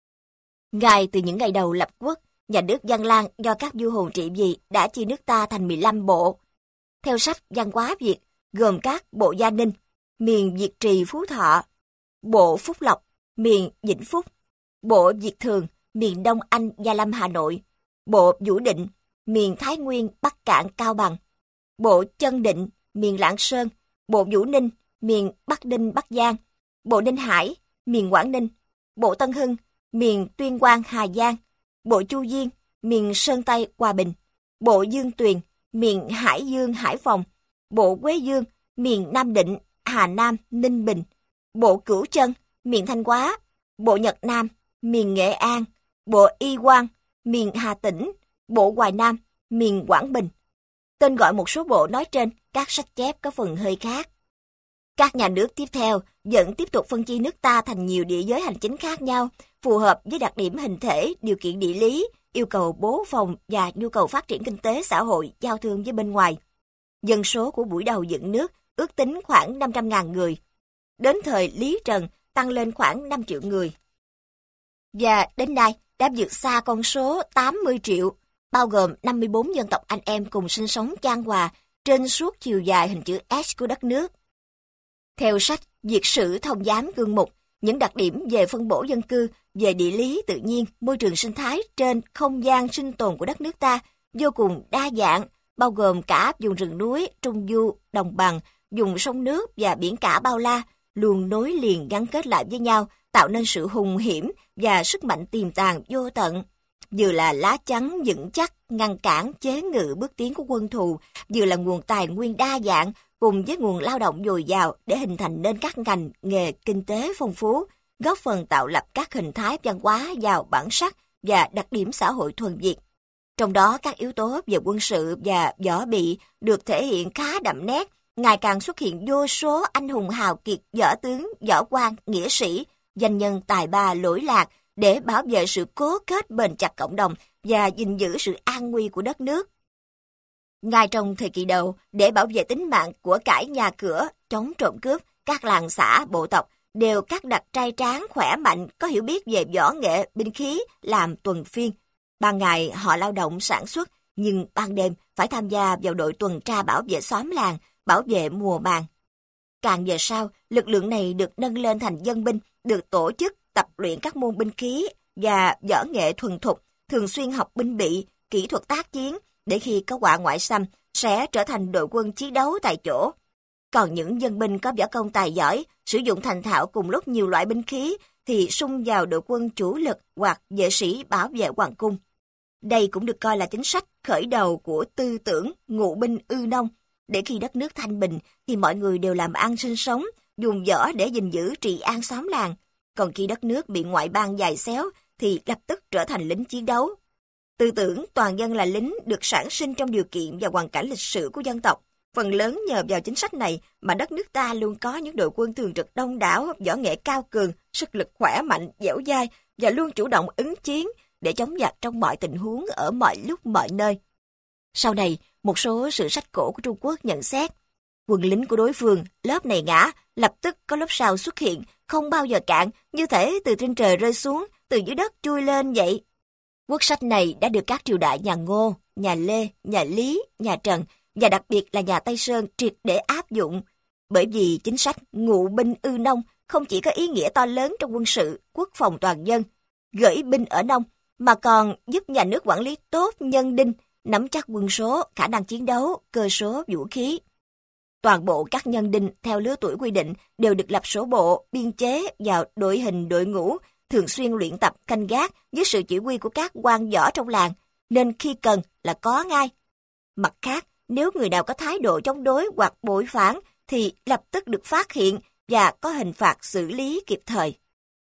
Ngay từ những ngày đầu lập quốc, nhà nước Văn Lang do các vua hùng trị vì đã chia nước ta thành 15 bộ. Theo sách Văn hóa Việt, gồm các bộ Gia Ninh, miền Việt Trì Phú Thọ, bộ Phúc Lộc, miền Vĩnh Phúc, bộ Việt Thường, miền Đông Anh Gia Lâm Hà Nội, bộ Vũ Định, miền Thái Nguyên Bắc Cạn Cao Bằng, bộ Chân Định, miền Lạng Sơn, bộ Vũ Ninh, miền Bắc Ninh Bắc Giang, bộ Ninh Hải, miền Quảng Ninh, bộ Tân Hưng, miền Tuyên Quang Hà Giang, bộ Chu Diên, miền Sơn Tây Hòa Bình, bộ Dương Tuyền, miền Hải Dương Hải Phòng, bộ Quế Dương, miền Nam Định Hà Nam Ninh Bình, bộ Cửu Chân, miền Thanh Hóa, bộ Nhật Nam, miền Nghệ An, bộ Y Quang, miền Hà Tĩnh, bộ Hoài Nam, miền Quảng Bình. Tên gọi một số bộ nói trên, các sách chép có phần hơi khác. Các nhà nước tiếp theo vẫn tiếp tục phân chia nước ta thành nhiều địa giới hành chính khác nhau, phù hợp với đặc điểm hình thể, điều kiện địa lý, yêu cầu bố phòng và nhu cầu phát triển kinh tế xã hội, giao thương với bên ngoài. Dân số của buổi đầu dựng nước ước tính khoảng 500.000 người. Đến thời Lý Trần tăng lên khoảng 5 triệu người. Và đến nay đã vượt xa con số 80 triệu, bao gồm 54 dân tộc anh em cùng sinh sống chan hòa trên suốt chiều dài hình chữ S của đất nước. Theo sách Việt sử Thông giám Cương Mục, những đặc điểm về phân bổ dân cư, về địa lý tự nhiên, môi trường sinh thái trên không gian sinh tồn của đất nước ta vô cùng đa dạng, bao gồm cả vùng rừng núi, trung du, đồng bằng, vùng sông nước và biển cả bao la, luôn nối liền gắn kết lại với nhau, tạo nên sự hùng hiểm và sức mạnh tiềm tàng vô tận. Vừa là lá chắn vững chắc, ngăn cản chế ngự bước tiến của quân thù, vừa là nguồn tài nguyên đa dạng, cùng với nguồn lao động dồi dào để hình thành nên các ngành nghề kinh tế phong phú, góp phần tạo lập các hình thái văn hóa giàu bản sắc và đặc điểm xã hội thuần Việt. Trong đó các yếu tố về quân sự và võ bị được thể hiện khá đậm nét, ngày càng xuất hiện vô số anh hùng hào kiệt, võ tướng, võ quan, nghĩa sĩ, danh nhân tài ba lỗi lạc để bảo vệ sự cố kết bền chặt cộng đồng và gìn giữ sự an nguy của đất nước. Ngay trong thời kỳ đầu, để bảo vệ tính mạng của cải nhà cửa, chống trộm cướp, các làng xã, bộ tộc đều cắt đặt trai tráng, khỏe mạnh, có hiểu biết về võ nghệ, binh khí, làm tuần phiên. Ban ngày họ lao động sản xuất, nhưng ban đêm phải tham gia vào đội tuần tra bảo vệ xóm làng, bảo vệ mùa màng. Càng về sau, lực lượng này được nâng lên thành dân binh, được tổ chức tập luyện các môn binh khí và võ nghệ thuần thục, thường xuyên học binh bị, kỹ thuật tác chiến, để khi có họa ngoại xâm sẽ trở thành đội quân chiến đấu tại chỗ. Còn những dân binh có võ công tài giỏi, sử dụng thành thạo cùng lúc nhiều loại binh khí thì xung vào đội quân chủ lực hoặc vệ sĩ bảo vệ hoàng cung. Đây cũng được coi là chính sách khởi đầu của tư tưởng ngụ binh ư nông, để khi đất nước thanh bình thì mọi người đều làm ăn sinh sống, dùng võ để gìn giữ trị an xóm làng. Còn khi đất nước bị ngoại bang giày xéo thì lập tức trở thành lính chiến đấu. Tư tưởng toàn dân là lính được sản sinh trong điều kiện và hoàn cảnh lịch sử của dân tộc. Phần lớn nhờ vào chính sách này mà đất nước ta luôn có những đội quân thường trực đông đảo, võ nghệ cao cường, sức lực khỏe mạnh, dẻo dai và luôn chủ động ứng chiến để chống giặc trong mọi tình huống ở mọi lúc mọi nơi. Sau này, một số sử sách cổ của Trung Quốc nhận xét, quân lính của đối phương, lớp này ngã, lập tức có lớp sau xuất hiện, không bao giờ cạn, như thể từ trên trời rơi xuống, từ dưới đất chui lên vậy. Quốc sách này đã được các triều đại nhà Ngô, nhà Lê, nhà Lý, nhà Trần và đặc biệt là nhà Tây Sơn triệt để áp dụng. Bởi vì chính sách ngụ binh ư nông không chỉ có ý nghĩa to lớn trong quân sự, quốc phòng toàn dân, gửi binh ở nông, mà còn giúp nhà nước quản lý tốt nhân đinh, nắm chắc quân số, khả năng chiến đấu, cơ số, vũ khí. Toàn bộ các nhân đinh theo lứa tuổi quy định đều được lập sổ bộ, biên chế vào đội hình đội ngũ, thường xuyên luyện tập canh gác dưới sự chỉ huy của các quan võ trong làng, nên khi cần là có ngay. Mặt khác, nếu người nào có thái độ chống đối hoặc bội phản thì lập tức được phát hiện và có hình phạt xử lý kịp thời.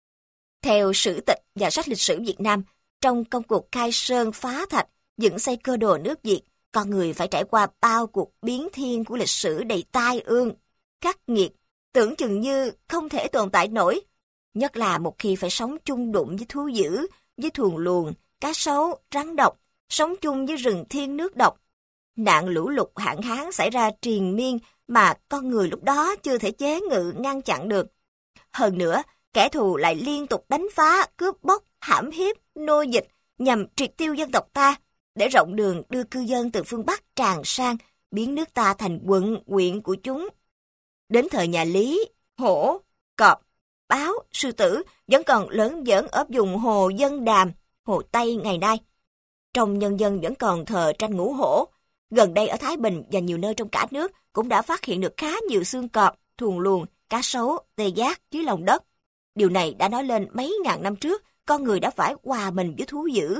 Theo sử tịch và sách lịch sử Việt Nam, trong công cuộc khai sơn phá thạch, dựng xây cơ đồ nước Việt, con người phải trải qua bao cuộc biến thiên của lịch sử đầy tai ương, khắc nghiệt, tưởng chừng như không thể tồn tại nổi. Nhất là một khi phải sống chung đụng với thú dữ, với thuồng luồng, cá sấu, rắn độc, sống chung với rừng thiên nước độc. Nạn lũ lụt hạn hán xảy ra triền miên mà con người lúc đó chưa thể chế ngự ngăn chặn được. Hơn nữa, kẻ thù lại liên tục đánh phá, cướp bóc, hãm hiếp, nô dịch nhằm triệt tiêu dân tộc ta, để rộng đường đưa cư dân từ phương Bắc tràn sang, biến nước ta thành quận, huyện của chúng. Đến thời nhà Lý, hổ, cọp, báo, sư tử vẫn còn lớn giỡn ở vùng Hồ Dân Đàm, Hồ Tây ngày nay. Trong nhân dân vẫn còn thờ tranh ngũ hổ. Gần đây ở Thái Bình và nhiều nơi trong cả nước cũng đã phát hiện được khá nhiều xương cọp, thuồng luồng, cá sấu, tê giác dưới lòng đất. Điều này đã nói lên mấy ngàn năm trước, con người đã phải hòa mình với thú dữ.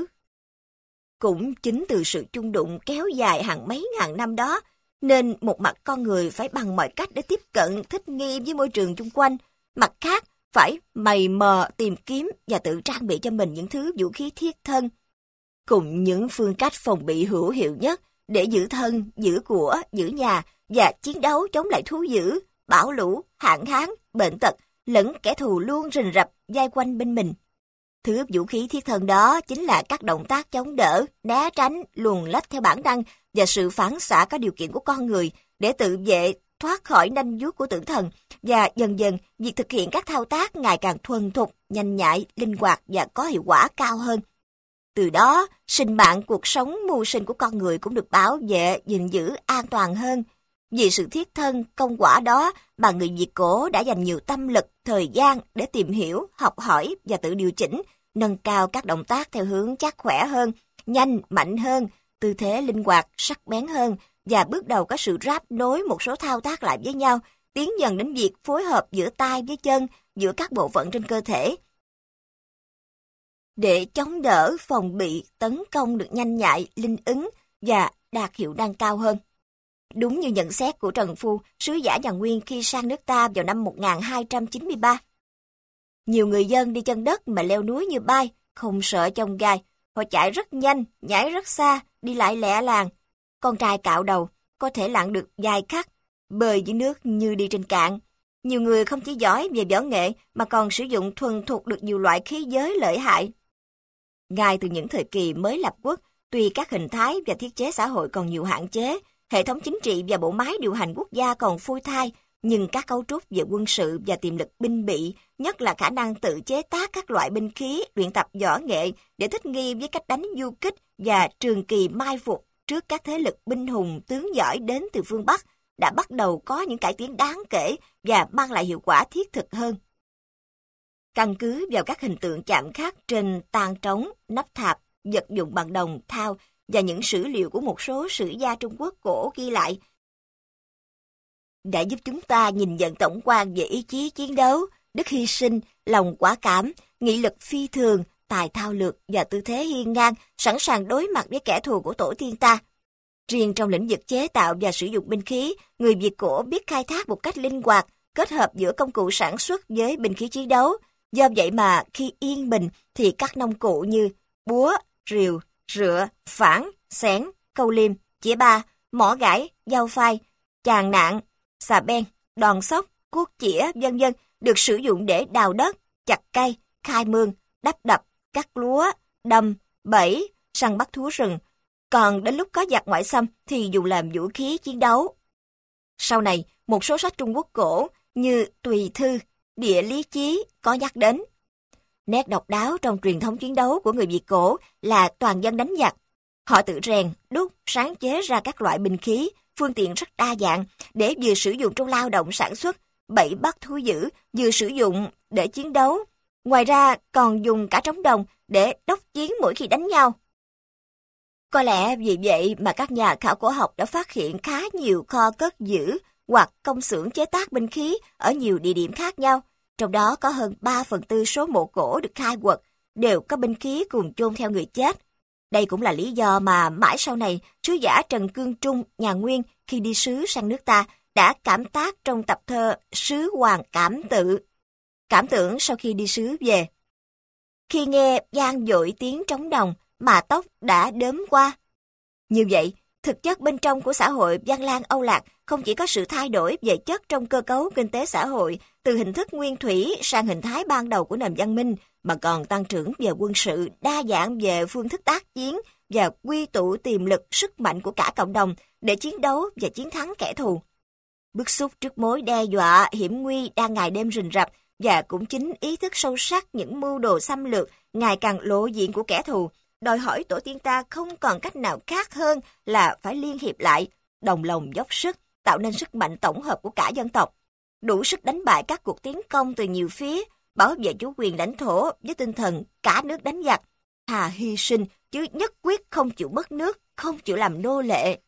Cũng chính từ sự chung đụng kéo dài hàng mấy ngàn năm đó, nên một mặt con người phải bằng mọi cách để tiếp cận, thích nghi với môi trường chung quanh, mặt khác phải mày mò tìm kiếm và tự trang bị cho mình những thứ vũ khí thiết thân, cùng những phương cách phòng bị hữu hiệu nhất để giữ thân, giữ của, giữ nhà và chiến đấu chống lại thú dữ, bão lũ, hạn hán, bệnh tật, lẫn kẻ thù luôn rình rập vây quanh bên mình. Thứ vũ khí thiết thân đó chính là các động tác chống đỡ, né tránh, luồn lách theo bản năng và sự phản xạ có điều kiện của con người để tự vệ thoát khỏi nanh vuốt của tử thần, và dần dần việc thực hiện các thao tác ngày càng thuần thục, nhanh nhạy, linh hoạt và có hiệu quả cao hơn. Từ đó, sinh mạng, cuộc sống, mưu sinh của con người cũng được bảo vệ, gìn giữ an toàn hơn. Vì sự thiết thân, công quả đó mà người Việt cổ đã dành nhiều tâm lực, thời gian để tìm hiểu, học hỏi và tự điều chỉnh, nâng cao các động tác theo hướng chắc khỏe hơn, nhanh, mạnh hơn, tư thế linh hoạt, sắc bén hơn và bước đầu có sự ráp nối một số thao tác lại với nhau, tiến dần đến việc phối hợp giữa tay với chân, giữa các bộ phận trên cơ thể, để chống đỡ, phòng bị, tấn công được nhanh nhạy, linh ứng và đạt hiệu năng cao hơn. Đúng như nhận xét của Trần Phu, sứ giả nhà Nguyên khi sang nước ta vào năm 1293. Nhiều người dân đi chân đất mà leo núi như bay, không sợ chông gai. Họ chạy rất nhanh, nhảy rất xa, đi lại lẹ làng. Con trai cạo đầu, có thể lặn được vài khắc, bơi dưới nước như đi trên cạn. Nhiều người không chỉ giỏi về võ nghệ mà còn sử dụng thuần thục được nhiều loại khí giới lợi hại. Ngay từ những thời kỳ mới lập quốc, tuy các hình thái và thiết chế xã hội còn nhiều hạn chế, hệ thống chính trị và bộ máy điều hành quốc gia còn phôi thai, nhưng các cấu trúc về quân sự và tiềm lực binh bị, nhất là khả năng tự chế tác các loại binh khí, luyện tập võ nghệ để thích nghi với cách đánh du kích và trường kỳ mai phục trước các thế lực binh hùng tướng giỏi đến từ phương Bắc, đã bắt đầu có những cải tiến đáng kể và mang lại hiệu quả thiết thực hơn. Căn cứ vào các hình tượng chạm khắc trên tang trống, nắp tháp, vật dụng bằng đồng, thau và những sử liệu của một số sử gia Trung Quốc cổ ghi lại, đã giúp chúng ta nhìn nhận tổng quan về ý chí chiến đấu, đức hy sinh, lòng quả cảm, nghị lực phi thường, tài thao lược và tư thế hiên ngang, sẵn sàng đối mặt với kẻ thù của tổ tiên ta. Riêng trong lĩnh vực chế tạo và sử dụng binh khí, người Việt cổ biết khai thác một cách linh hoạt, kết hợp giữa công cụ sản xuất với binh khí chiến đấu. Do vậy mà khi yên bình thì các nông cụ như búa, rìu, rựa, phản, xẻng, câu liêm, chĩa ba, mỏ gãi, dao phai, chàng nạn, xà beng, đòn xốc, cuốc chĩa, vân vân được sử dụng để đào đất, chặt cây, khai mương, đắp đập, cắt lúa, đâm, bẫy, săn bắt thú rừng. Còn đến lúc có giặc ngoại xâm thì dùng làm vũ khí chiến đấu. Sau này, một số sách Trung Quốc cổ như Tùy Thư, Địa Lý Chí có nhắc đến. Nét độc đáo trong truyền thống chiến đấu của người Việt cổ là toàn dân đánh giặc. Họ tự rèn, đúc, sáng chế ra các loại binh khí, phương tiện rất đa dạng để vừa sử dụng trong lao động sản xuất, bẫy bắt thú dữ, vừa sử dụng để chiến đấu. Ngoài ra còn dùng cả trống đồng để đốc chiến mỗi khi đánh nhau. Có lẽ vì vậy mà các nhà khảo cổ học đã phát hiện khá nhiều kho cất giữ hoặc công xưởng chế tác binh khí ở nhiều địa điểm khác nhau, trong đó có hơn 3/4 số mộ cổ được khai quật đều có binh khí cùng chôn theo người chết. Đây cũng là lý do mà mãi sau này, sứ giả Trần Cương Trung, nhà Nguyên, khi đi sứ sang nước ta, đã cảm tác trong tập thơ Sứ Hoàng Cảm Tự. Cảm tưởng sau khi đi sứ về. Khi nghe vang dội tiếng trống đồng, mà tóc đã đớm qua. Như vậy, thực chất bên trong của xã hội Văn Lang Âu Lạc không chỉ có sự thay đổi về chất trong cơ cấu kinh tế xã hội, từ hình thức nguyên thủy sang hình thái ban đầu của nền văn minh, mà còn tăng trưởng về quân sự, đa dạng về phương thức tác chiến và quy tụ tiềm lực sức mạnh của cả cộng đồng để chiến đấu và chiến thắng kẻ thù. Bức xúc trước mối đe dọa, hiểm nguy đang ngày đêm rình rập, và cũng chính ý thức sâu sắc những mưu đồ xâm lược ngày càng lộ diện của kẻ thù, đòi hỏi tổ tiên ta không còn cách nào khác hơn là phải liên hiệp lại, đồng lòng dốc sức, tạo nên sức mạnh tổng hợp của cả dân tộc, đủ sức đánh bại các cuộc tiến công từ nhiều phía, bảo vệ chủ quyền lãnh thổ với tinh thần cả nước đánh giặc, thà hy sinh chứ nhất quyết không chịu mất nước, không chịu làm nô lệ.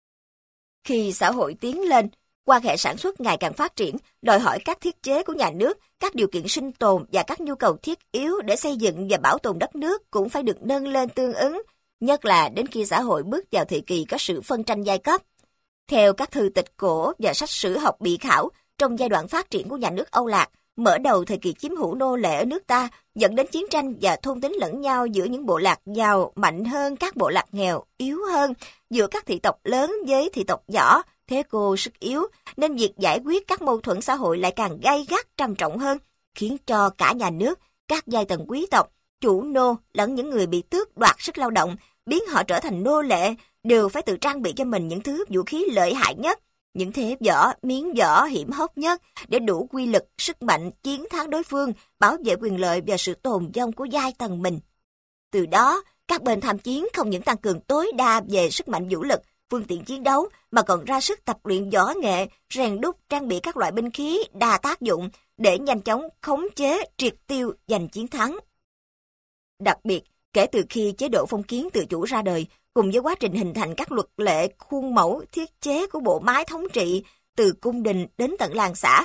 Khi xã hội tiến lên, quan hệ sản xuất ngày càng phát triển, đòi hỏi các thiết chế của nhà nước, các điều kiện sinh tồn và các nhu cầu thiết yếu để xây dựng và bảo tồn đất nước cũng phải được nâng lên tương ứng, nhất là đến khi xã hội bước vào thời kỳ có sự phân tranh giai cấp. Theo các thư tịch cổ và sách sử học bị khảo, trong giai đoạn phát triển của nhà nước Âu Lạc, mở đầu thời kỳ chiếm hữu nô lệ ở nước ta, dẫn đến chiến tranh và thôn tính lẫn nhau giữa những bộ lạc giàu mạnh hơn các bộ lạc nghèo, yếu hơn, giữa các thị tộc lớn với thị tộc nhỏ, thế cô sức yếu, nên việc giải quyết các mâu thuẫn xã hội lại càng gay gắt trầm trọng hơn, khiến cho cả nhà nước, các giai tầng quý tộc, chủ nô lẫn những người bị tước đoạt sức lao động, biến họ trở thành nô lệ, đều phải tự trang bị cho mình những thứ vũ khí lợi hại nhất, những thế võ, miếng võ hiểm hóc nhất để đủ quy lực, sức mạnh chiến thắng đối phương, bảo vệ quyền lợi và sự tồn vong của giai tầng mình. Từ đó, các bên tham chiến không những tăng cường tối đa về sức mạnh vũ lực, phương tiện chiến đấu mà còn ra sức tập luyện võ nghệ, rèn đúc trang bị các loại binh khí đa tác dụng để nhanh chóng khống chế, triệt tiêu, giành chiến thắng. Đặc biệt, kể từ khi chế độ phong kiến tự chủ ra đời, cùng với quá trình hình thành các luật lệ, khuôn mẫu, thiết chế của bộ máy thống trị từ cung đình đến tận làng xã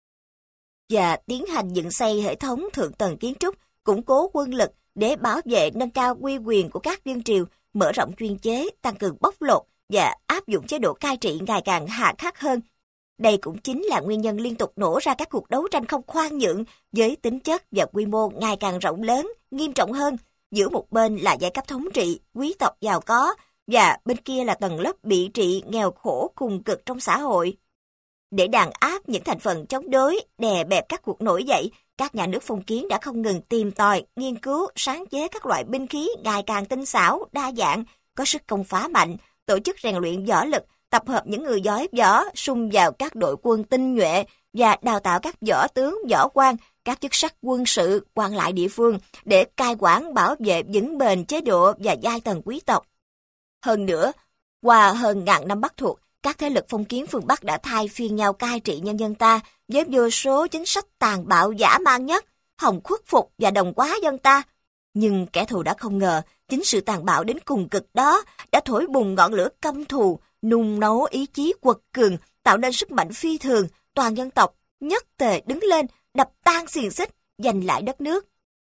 và tiến hành dựng xây hệ thống thượng tầng kiến trúc, củng cố quân lực để bảo vệ nâng cao uy quyền của các vương triều, mở rộng chuyên chế, tăng cường bóc lột và áp dụng chế độ cai trị ngày càng hà khắc hơn. Đây cũng chính là nguyên nhân liên tục nổ ra các cuộc đấu tranh không khoan nhượng với tính chất và quy mô ngày càng rộng lớn, nghiêm trọng hơn, giữa một bên là giai cấp thống trị, quý tộc giàu có, và bên kia là tầng lớp bị trị, nghèo khổ cùng cực trong xã hội. Để đàn áp những thành phần chống đối, đè bẹp các cuộc nổi dậy, các nhà nước phong kiến đã không ngừng tìm tòi, nghiên cứu, sáng chế các loại binh khí ngày càng tinh xảo, đa dạng, có sức công phá mạnh, tổ chức rèn luyện võ lực, tập hợp những người giỏi võ, xung vào các đội quân tinh nhuệ và đào tạo các võ tướng, võ quan, các chức sắc quân sự, quan lại địa phương để cai quản bảo vệ vững bền chế độ và giai tầng quý tộc. Hơn nữa, qua hơn ngàn năm Bắc thuộc, các thế lực phong kiến phương Bắc đã thay phiên nhau cai trị nhân dân ta với vô số chính sách tàn bạo dã man nhất, hòng khuất phục và đồng hóa dân ta. Nhưng kẻ thù đã không ngờ, chính sự tàn bạo đến cùng cực đó đã thổi bùng ngọn lửa căm thù, nung nấu ý chí quật cường, tạo nên sức mạnh phi thường, toàn dân tộc nhất tề đứng lên, đập tan xiềng xích, giành lại đất nước.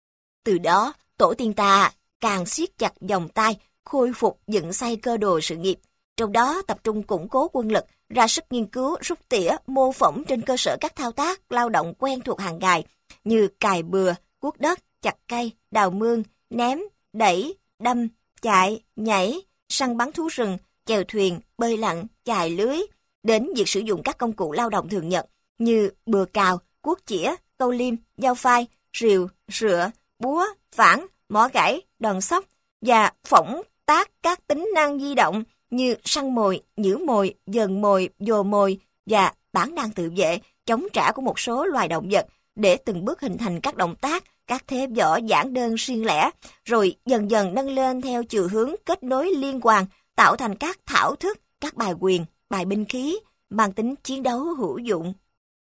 Từ đó, tổ tiên ta càng siết chặt vòng tay, khôi phục dựng xây cơ đồ sự nghiệp, trong đó tập trung củng cố quân lực, ra sức nghiên cứu, rút tỉa, mô phỏng trên cơ sở các thao tác lao động quen thuộc hàng ngày như cày bừa, cuốc đất, chặt cây, đào mương, ném, đẩy, đâm, chạy, nhảy, săn bắn thú rừng, chèo thuyền, bơi lặn, chài lưới, đến việc sử dụng các công cụ lao động thường nhật như bừa cào, cuốc chĩa, câu liêm, dao phai, rìu, rựa, búa, phản, mỏ gãy, đòn xóc và phỏng tác các tính năng di động như săn mồi, nhử mồi, dần mồi, dồ mồi và bản năng tự vệ, chống trả của một số loài động vật để từng bước hình thành các động tác, các thế võ giản đơn riêng lẻ, rồi dần dần nâng lên theo chiều hướng kết nối liên hoàn, tạo thành các thảo thức, các bài quyền, bài binh khí, mang tính chiến đấu hữu dụng.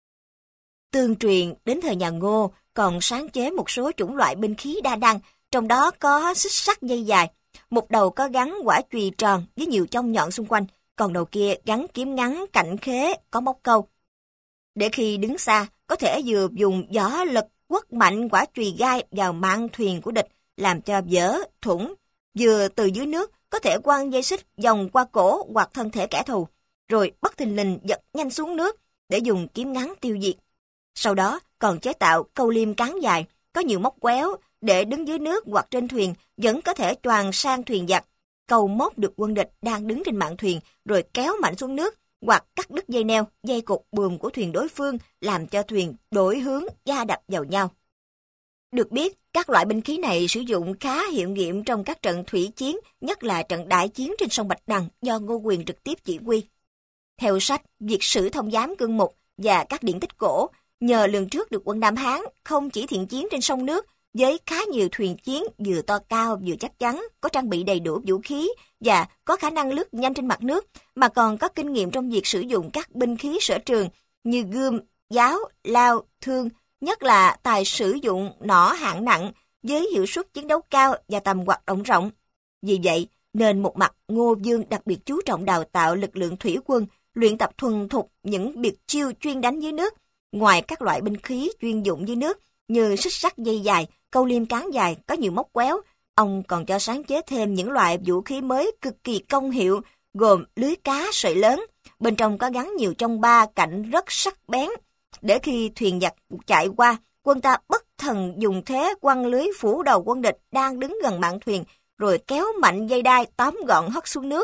Tương truyền đến thời nhà Ngô còn sáng chế một số chủng loại binh khí đa năng, trong đó có xích sắt dây dài. Một đầu có gắn quả chùy tròn với nhiều chông nhọn xung quanh, còn đầu kia gắn kiếm ngắn cạnh khế có móc câu. Để khi đứng xa, có thể vừa dùng gió lực quất mạnh quả chùy gai vào mạn thuyền của địch, làm cho vỡ, thủng. Vừa từ dưới nước, có thể quăng dây xích vòng qua cổ hoặc thân thể kẻ thù, rồi bất thình lình giật nhanh xuống nước để dùng kiếm ngắn tiêu diệt. Sau đó còn chế tạo câu liêm cán dài, có nhiều móc quéo, để đứng dưới nước hoặc trên thuyền vẫn có thể choàng sang thuyền giặc, câu móc được quân địch đang đứng trên mạn thuyền rồi kéo mạnh xuống nước, hoặc cắt đứt dây neo, dây cột buồm của thuyền đối phương làm cho thuyền đổi hướng, va đập vào nhau. Được biết, các loại binh khí này sử dụng khá hiệu nghiệm trong các trận thủy chiến, nhất là trận đại chiến trên sông Bạch Đằng do Ngô Quyền trực tiếp chỉ huy. Theo sách Việt sử thông giám cương mục và các điển tích cổ, nhờ lường trước được quân Nam Hán không chỉ thiện chiến trên sông nước, với khá nhiều thuyền chiến vừa to cao vừa chắc chắn, có trang bị đầy đủ vũ khí và có khả năng lướt nhanh trên mặt nước, mà còn có kinh nghiệm trong việc sử dụng các binh khí sở trường như gươm, giáo, lao, thương, nhất là tài sử dụng nỏ hạng nặng với hiệu suất chiến đấu cao và tầm hoạt động rộng. Vì vậy, nên một mặt Ngô Vương đặc biệt chú trọng đào tạo lực lượng thủy quân, luyện tập thuần thục những biệt chiêu chuyên đánh dưới nước. Ngoài các loại binh khí chuyên dụng dưới nước như xích sắt dây dài, câu liêm cán dài có nhiều móc quéo, ông còn cho sáng chế thêm những loại vũ khí mới cực kỳ công hiệu, gồm lưới cá sợi lớn, bên trong có gắn nhiều trong ba cạnh rất sắc bén, để khi thuyền giặc chạy qua, quân ta bất thần dùng thế quăng lưới phủ đầu quân địch đang đứng gần mạn thuyền, rồi kéo mạnh dây đai tóm gọn hất xuống nước.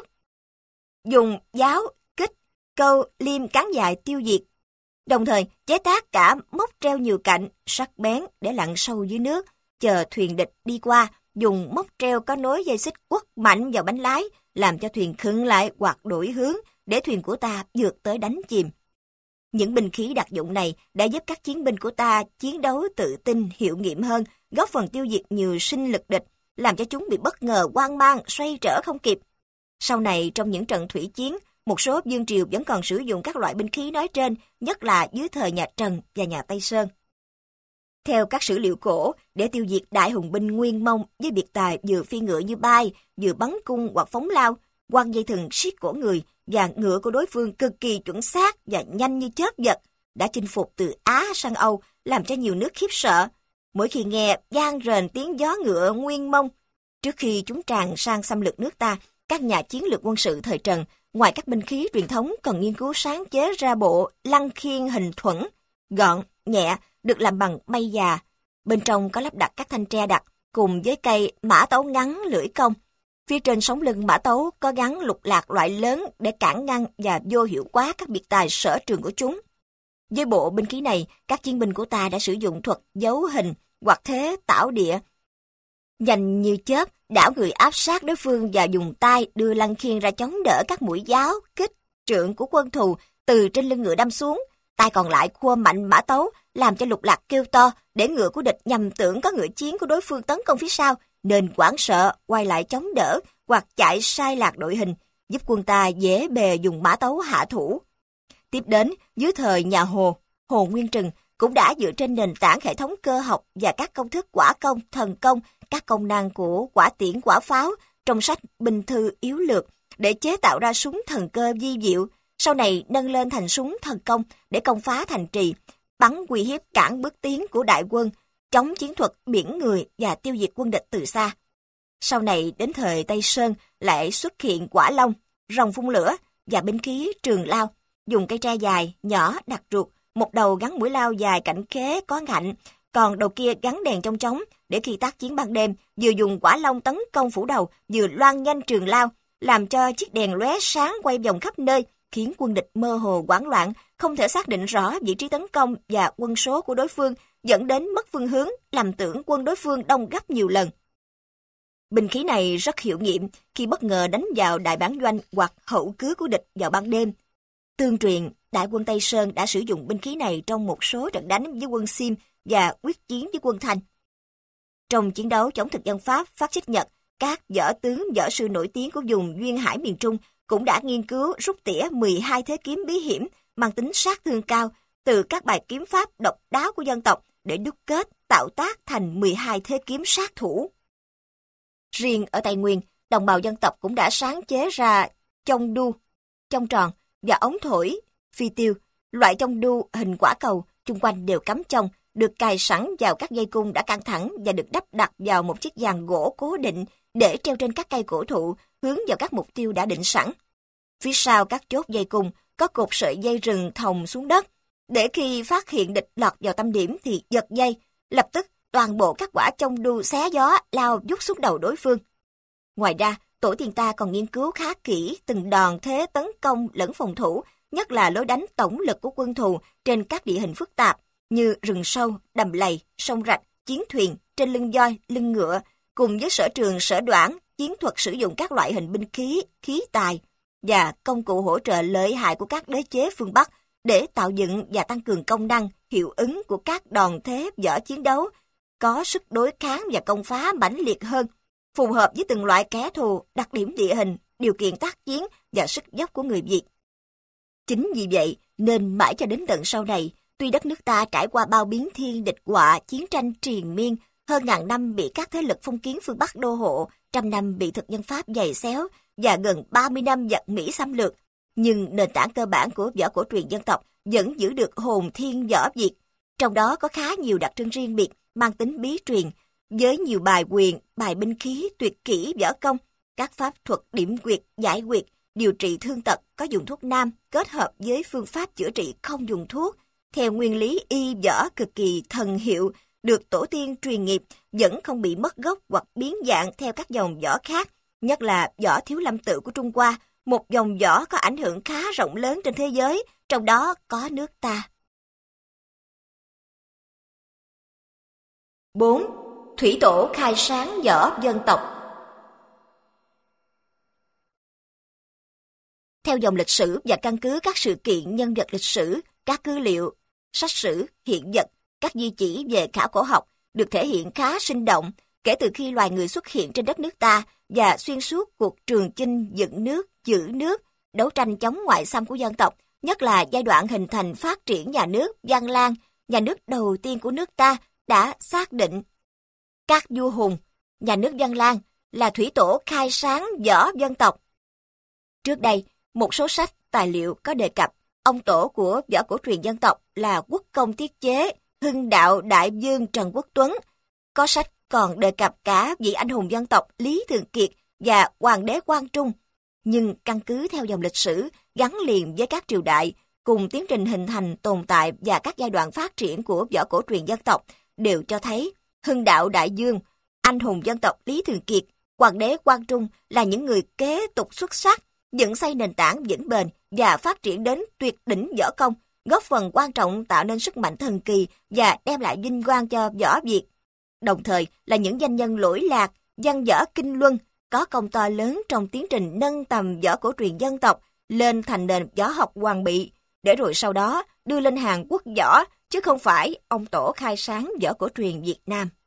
Dùng giáo, kích, câu, liêm cán dài tiêu diệt. Đồng thời chế tác cả móc treo nhiều cạnh, sắc bén để lặn sâu dưới nước, chờ thuyền địch đi qua, dùng móc treo có nối dây xích quất mạnh vào bánh lái, làm cho thuyền khựng lại hoặc đổi hướng để thuyền của ta vượt tới đánh chìm. Những binh khí đặc dụng này đã giúp các chiến binh của ta chiến đấu tự tin, hiệu nghiệm hơn, góp phần tiêu diệt nhiều sinh lực địch, làm cho chúng bị bất ngờ, hoang mang, xoay trở không kịp. Sau này trong những trận thủy chiến, một số vương triều vẫn còn sử dụng các loại binh khí nói trên, nhất là dưới thời nhà Trần và nhà Tây Sơn. Theo các sử liệu cổ, để tiêu diệt đại hùng binh Nguyên Mông với biệt tài vừa phi ngựa như bay, vừa bắn cung hoặc phóng lao, quăng dây thừng siết cổ người và ngựa của đối phương cực kỳ chuẩn xác và nhanh như chớp giật, đã chinh phục từ Á sang Âu, làm cho nhiều nước khiếp sợ. Mỗi khi nghe vang rền tiếng gió ngựa Nguyên Mông, trước khi chúng tràn sang xâm lược nước ta, các nhà chiến lược quân sự thời Trần, ngoài các binh khí truyền thống còn nghiên cứu sáng chế ra bộ lăng khiên hình thuẫn, gọn, nhẹ, được làm bằng mây già. Bên trong có lắp đặt các thanh tre đặc, cùng với cây mã tấu ngắn lưỡi cong. Phía trên sống lưng mã tấu có gắn lục lạc loại lớn để cản ngăn và vô hiệu hóa các biệt tài sở trường của chúng. Với bộ binh khí này, các chiến binh của ta đã sử dụng thuật dấu hình hoặc thế tảo địa. Nhanh như chớp, đảo người áp sát đối phương và dùng tay đưa lăng khiên ra chống đỡ các mũi giáo, kích, trượng của quân thù từ trên lưng ngựa đâm xuống. Tay còn lại khua mạnh mã tấu, làm cho lục lạc kêu to để ngựa của địch nhầm tưởng có ngựa chiến của đối phương tấn công phía sau, nên hoảng sợ quay lại chống đỡ hoặc chạy sai lạc đội hình, giúp quân ta dễ bề dùng mã tấu hạ thủ. Tiếp đến, dưới thời nhà Hồ Nguyên Trừng cũng đã dựa trên nền tảng hệ thống cơ học và các công thức quả công, thần công, các công năng của quả tiễn quả pháo trong sách binh thư yếu lược để chế tạo ra súng thần cơ vi diệu, sau này nâng lên thành súng thần công để công phá thành trì, bắn uy hiếp cản bước tiến của đại quân, chống chiến thuật biển người và tiêu diệt quân địch từ xa. Sau này đến thời Tây Sơn lại xuất hiện quả long, rồng phun lửa và binh khí trường lao, dùng cây tre dài, nhỏ, đặc ruột, một đầu gắn mũi lao dài cạnh khế có ngạnh, còn đầu kia gắn đèn trong trống để khi tác chiến ban đêm, vừa dùng quả long tấn công phủ đầu, vừa loan nhanh trường lao, làm cho chiếc đèn lóe sáng quay vòng khắp nơi, khiến quân địch mơ hồ hoảng loạn, không thể xác định rõ vị trí tấn công và quân số của đối phương, dẫn đến mất phương hướng, làm tưởng quân đối phương đông gấp nhiều lần. Binh khí này rất hiệu nghiệm khi bất ngờ đánh vào đại bản doanh hoặc hậu cứ của địch vào ban đêm. Tương truyền, đại quân Tây Sơn đã sử dụng binh khí này trong một số trận đánh với quân Sim và quyết chiến với quân Thanh. Trong chiến đấu chống thực dân Pháp phát xít Nhật, các võ tướng võ sư nổi tiếng của vùng duyên hải miền Trung cũng đã nghiên cứu rút tỉa 12 thế kiếm bí hiểm mang tính sát thương cao từ các bài kiếm pháp độc đáo của dân tộc để đúc kết tạo tác thành 12 thế kiếm sát thủ. Riêng ở Tây Nguyên, đồng bào dân tộc cũng đã sáng chế ra chông đu, chông tròn và ống thổi, phi tiêu. Loại chông đu hình quả cầu, chung quanh đều cắm chông, được cài sẵn vào các dây cung đã căng thẳng và được đắp đặt vào một chiếc giàn gỗ cố định để treo trên các cây cổ thụ, hướng vào các mục tiêu đã định sẵn. Phía sau các chốt dây cung có cột sợi dây rừng thòng xuống đất, để khi phát hiện địch lọt vào tâm điểm thì giật dây, lập tức toàn bộ các quả chông đu xé gió lao vút xuống đầu đối phương. Ngoài ra, tổ tiên ta còn nghiên cứu khá kỹ từng đòn thế tấn công lẫn phòng thủ, nhất là lối đánh tổng lực của quân thù trên các địa hình phức tạp như rừng sâu, đầm lầy, sông rạch, chiến thuyền, trên lưng voi, lưng ngựa, cùng với sở trường sở đoản, chiến thuật sử dụng các loại hình binh khí, khí tài và công cụ hỗ trợ lợi hại của các đế chế phương Bắc để tạo dựng và tăng cường công năng, hiệu ứng của các đòn thế võ chiến đấu, có sức đối kháng và công phá mãnh liệt hơn, phù hợp với từng loại kẻ thù, đặc điểm địa hình, điều kiện tác chiến và sức dốc của người Việt. Chính vì vậy nên mãi cho đến tận sau này, tuy đất nước ta trải qua bao biến thiên địch họa, chiến tranh triền miên, hơn ngàn năm bị các thế lực phong kiến phương Bắc đô hộ, trăm năm bị thực dân Pháp giày xéo và gần 30 năm giặc Mỹ xâm lược, nhưng nền tảng cơ bản của võ cổ truyền dân tộc vẫn giữ được hồn thiên võ Việt. Trong đó có khá nhiều đặc trưng riêng biệt, mang tính bí truyền, với nhiều bài quyền, bài binh khí, tuyệt kỹ võ công, các pháp thuật điểm quyệt, giải quyệt, điều trị thương tật có dùng thuốc nam kết hợp với phương pháp chữa trị không dùng thuốc, theo nguyên lý y võ cực kỳ thần hiệu, được tổ tiên truyền nghiệp, vẫn không bị mất gốc hoặc biến dạng theo các dòng võ khác, nhất là võ Thiếu Lâm Tự của Trung Hoa, một dòng võ có ảnh hưởng khá rộng lớn trên thế giới, trong đó có nước ta. 4. Thủy tổ khai sáng võ dân tộc. Theo dòng lịch sử và căn cứ các sự kiện nhân vật lịch sử, các tư liệu, sách sử, hiện vật, các di chỉ về khảo cổ học được thể hiện khá sinh động, kể từ khi loài người xuất hiện trên đất nước ta và xuyên suốt cuộc trường chinh dựng nước, giữ nước, đấu tranh chống ngoại xâm của dân tộc, nhất là giai đoạn hình thành phát triển nhà nước Văn Lang, nhà nước đầu tiên của nước ta, đã xác định các vua hùng, nhà nước Văn Lang là thủy tổ khai sáng võ dân tộc. Trước đây, một số sách, tài liệu có đề cập ông tổ của võ cổ truyền dân tộc là quốc công tiết chế, hưng đạo đại vương Trần Quốc Tuấn. Có sách còn đề cập cả vị anh hùng dân tộc Lý Thường Kiệt và hoàng đế Quang Trung. Nhưng căn cứ theo dòng lịch sử gắn liền với các triều đại, cùng tiến trình hình thành, tồn tại và các giai đoạn phát triển của võ cổ truyền dân tộc đều cho thấy hưng đạo đại vương, anh hùng dân tộc Lý Thường Kiệt, hoàng đế Quang Trung là những người kế tục xuất sắc, dựng xây nền tảng vững bền và phát triển đến tuyệt đỉnh võ công, góp phần quan trọng tạo nên sức mạnh thần kỳ và đem lại vinh quang cho võ Việt. Đồng thời là những danh nhân lỗi lạc, văn võ kinh luân, có công to lớn trong tiến trình nâng tầm võ cổ truyền dân tộc lên thành nền võ học hoàn bị, để rồi sau đó đưa lên hàng quốc võ, chứ không phải ông tổ khai sáng võ cổ truyền Việt Nam.